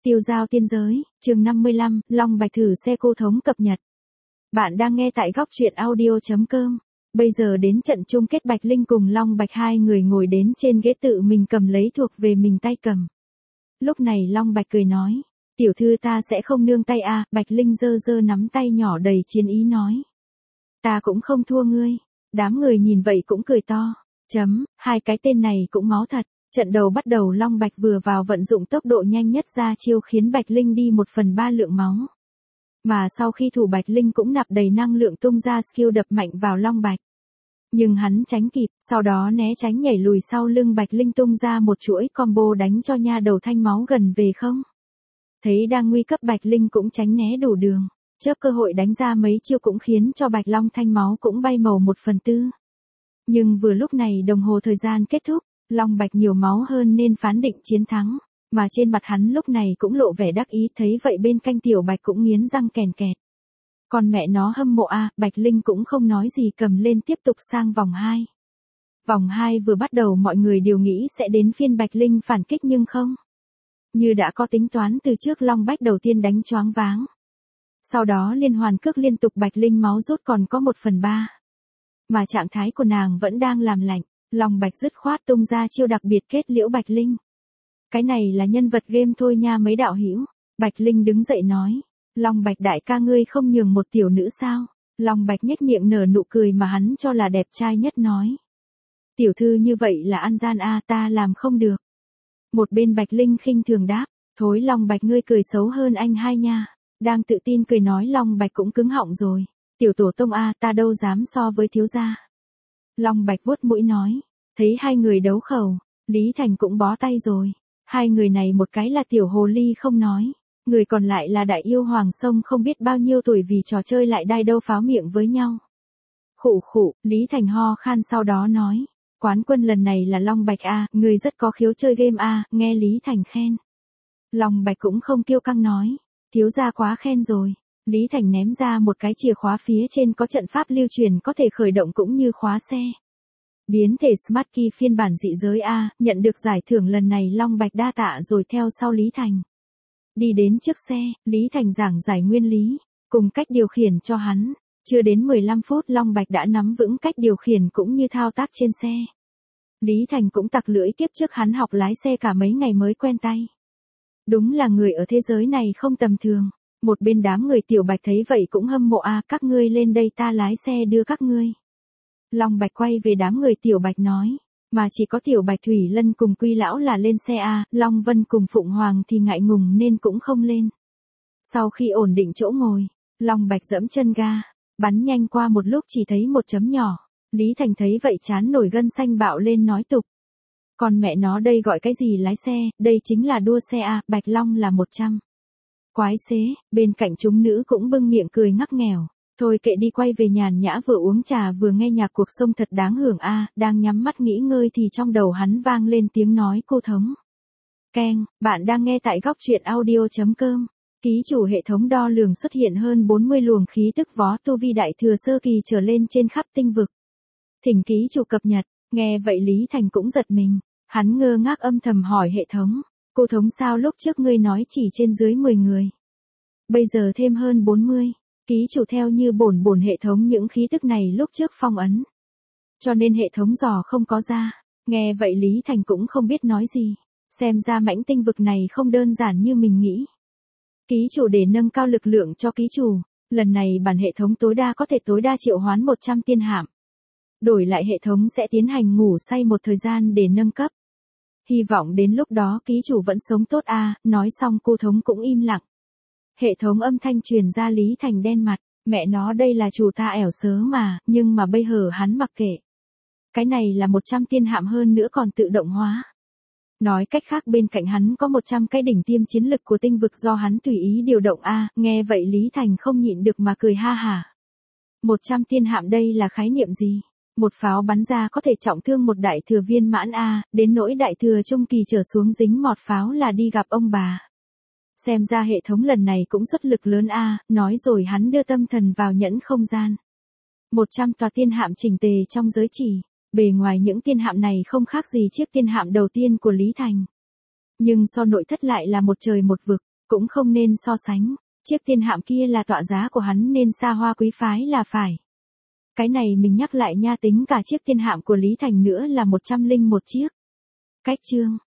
Tiêu giao tiên giới, chương 55, Long Bạch thử xe cô thống cập nhật. Bạn đang nghe tại góc truyện audio.com. Bây giờ đến trận chung kết Bạch Linh cùng Long Bạch, hai người ngồi đến trên ghế tự mình cầm lấy thuộc về mình tay cầm. Lúc này Long Bạch cười nói, tiểu thư ta sẽ không nương tay à, Bạch Linh giơ giơ nắm tay nhỏ đầy chiến ý nói. Ta cũng không thua ngươi. Đám người nhìn vậy cũng cười to. Hai cái tên này cũng máu thật. Trận đầu bắt đầu, Long Bạch vừa vào vận dụng tốc độ nhanh nhất ra chiêu khiến Bạch Linh đi 1/3 lượng máu. Mà sau khi thủ Bạch Linh cũng nạp đầy năng lượng tung ra skill đập mạnh vào Long Bạch. Nhưng hắn tránh kịp, sau đó né tránh nhảy lùi sau lưng Bạch Linh tung ra một chuỗi combo đánh cho nha đầu thanh máu gần về không. Thấy đang nguy cấp, Bạch Linh cũng tránh né đủ đường, chớp cơ hội đánh ra mấy chiêu cũng khiến cho Bạch Long thanh máu cũng bay màu 1/4. Nhưng vừa lúc này đồng hồ thời gian kết thúc. Long Bạch nhiều máu hơn nên phán định chiến thắng, mà trên mặt hắn lúc này cũng lộ vẻ đắc ý, thấy vậy bên canh Tiểu Bạch cũng nghiến răng kèn kẹt. Còn mẹ nó hâm mộ à, Bạch Linh cũng không nói gì cầm lên tiếp tục sang vòng 2. Vòng 2 vừa bắt đầu mọi người đều nghĩ sẽ đến phiên Bạch Linh phản kích nhưng không. Như đã có tính toán từ trước, Long Bách đầu tiên đánh choáng váng. Sau đó liên hoàn cước liên tục, Bạch Linh máu rút còn có 1/3. Mà trạng thái của nàng vẫn đang làm lạnh. Long Bạch dứt khoát tung ra chiêu đặc biệt kết liễu Bạch Linh. Cái này là nhân vật game thôi nha mấy đạo hữu. Bạch Linh đứng dậy nói. Long Bạch đại ca, ngươi không nhường một tiểu nữ sao? Long Bạch nhếch miệng nở nụ cười mà hắn cho là đẹp trai nhất nói. Tiểu thư như vậy là ăn gian a, ta làm không được. Một bên Bạch Linh khinh thường đáp. Thối Long Bạch, ngươi cười xấu hơn anh hai nha. Đang tự tin cười nói, Long Bạch cũng cứng họng rồi. Tiểu tổ tông a, ta đâu dám so với thiếu gia. Long Bạch vuốt mũi nói. Thấy hai người đấu khẩu, Lý Thành cũng bó tay rồi. Hai người này một cái là tiểu hồ ly không nói, người còn lại là đại yêu hoàng sông không biết bao nhiêu tuổi, vì trò chơi lại đai đâu pháo miệng với nhau. Khụ khụ, Lý Thành ho khan sau đó nói. Quán quân lần này là Long Bạch a, người rất có khiếu chơi game a, nghe Lý Thành khen. Long Bạch cũng không kiêu căng nói. Thiếu gia quá khen rồi. Lý Thành ném ra một cái chìa khóa, phía trên có trận pháp lưu truyền có thể khởi động cũng như khóa xe. Biến thể Smart Key phiên bản dị giới A, nhận được giải thưởng lần này Long Bạch đa tạ rồi theo sau Lý Thành. Đi đến trước xe, Lý Thành giảng giải nguyên lý, cùng cách điều khiển cho hắn. Chưa đến 15 phút Long Bạch đã nắm vững cách điều khiển cũng như thao tác trên xe. Lý Thành cũng tặc lưỡi, kiếp trước hắn học lái xe cả mấy ngày mới quen tay. Đúng là người ở thế giới này không tầm thường. Một bên đám người Tiểu Bạch thấy vậy cũng hâm mộ a, các ngươi lên đây ta lái xe đưa các ngươi. Long Bạch quay về đám người Tiểu Bạch nói, mà chỉ có Tiểu Bạch, Thủy Lân cùng Quy Lão là lên xe a, Long Vân cùng Phụng Hoàng thì ngại ngùng nên cũng không lên. Sau khi ổn định chỗ ngồi, Long Bạch giẫm chân ga, bắn nhanh qua một lúc chỉ thấy một chấm nhỏ. Lý Thành thấy vậy chán nổi gân xanh bạo lên nói tục. Còn mẹ nó đây gọi cái gì lái xe, đây chính là đua xe a, Bạch Long là 100. Quái xế, bên cạnh chúng nữ cũng bưng miệng cười ngắc nghèo. Thôi kệ đi, quay về nhàn nhã vừa uống trà vừa nghe nhạc cuộc sống thật đáng hưởng a. Đang nhắm mắt nghỉ ngơi thì trong đầu hắn vang lên tiếng nói cô thống. Keng, bạn đang nghe tại góc truyện audio.com. Ký chủ hệ thống đo lường xuất hiện hơn 40 luồng khí tức võ tu vi đại thừa sơ kỳ trở lên trên khắp tinh vực. Thỉnh ký chủ cập nhật. Nghe vậy Lý Thành cũng giật mình. Hắn ngơ ngác âm thầm hỏi hệ thống. Cô thống sao lúc trước ngươi nói chỉ trên dưới 10 người. Bây giờ thêm hơn 40. Ký chủ theo như bổn hệ thống những khí tức này lúc trước phong ấn. Cho nên hệ thống dò không có ra. Nghe vậy Lý Thành cũng không biết nói gì. Xem ra mãnh tinh vực này không đơn giản như mình nghĩ. Ký chủ, để nâng cao lực lượng cho ký chủ, lần này bản hệ thống tối đa có thể tối đa triệu hoán 100 tiên hạm. Đổi lại hệ thống sẽ tiến hành ngủ say một thời gian để nâng cấp. Hy vọng đến lúc đó ký chủ vẫn sống tốt a. Nói xong cô thống cũng im lặng. Hệ thống âm thanh truyền ra, Lý Thành đen mặt. Mẹ nó, đây là chủ ta ẻo sớ mà, nhưng mà bây giờ hắn mặc kệ. Cái này là 100 tiên hạm, hơn nữa còn tự động hóa. Nói cách khác bên cạnh hắn có 100 cái đỉnh tiêm chiến lực của tinh vực do hắn tùy ý điều động a. Nghe vậy Lý Thành không nhịn được mà cười ha hả. 100 tiên hạm đây là khái niệm gì? Một pháo bắn ra có thể trọng thương một đại thừa viên mãn a, đến nỗi đại thừa trung kỳ trở xuống dính mọt pháo là đi gặp ông bà. Xem ra hệ thống lần này cũng xuất lực lớn a, nói rồi hắn đưa tâm thần vào nhẫn không gian. 100 tòa tiên hạm chỉnh tề trong giới chỉ, bề ngoài những tiên hạm này không khác gì chiếc tiên hạm đầu tiên của Lý Thành. Nhưng so nội thất lại là một trời một vực, Cũng không nên so sánh, chiếc thiên hạm kia là tọa giá của hắn nên xa hoa quý phái là phải. Cái này mình nhắc lại nha, tính cả chiếc thiên hạm của Lý Thành nữa là 101 chiếc. Cách chương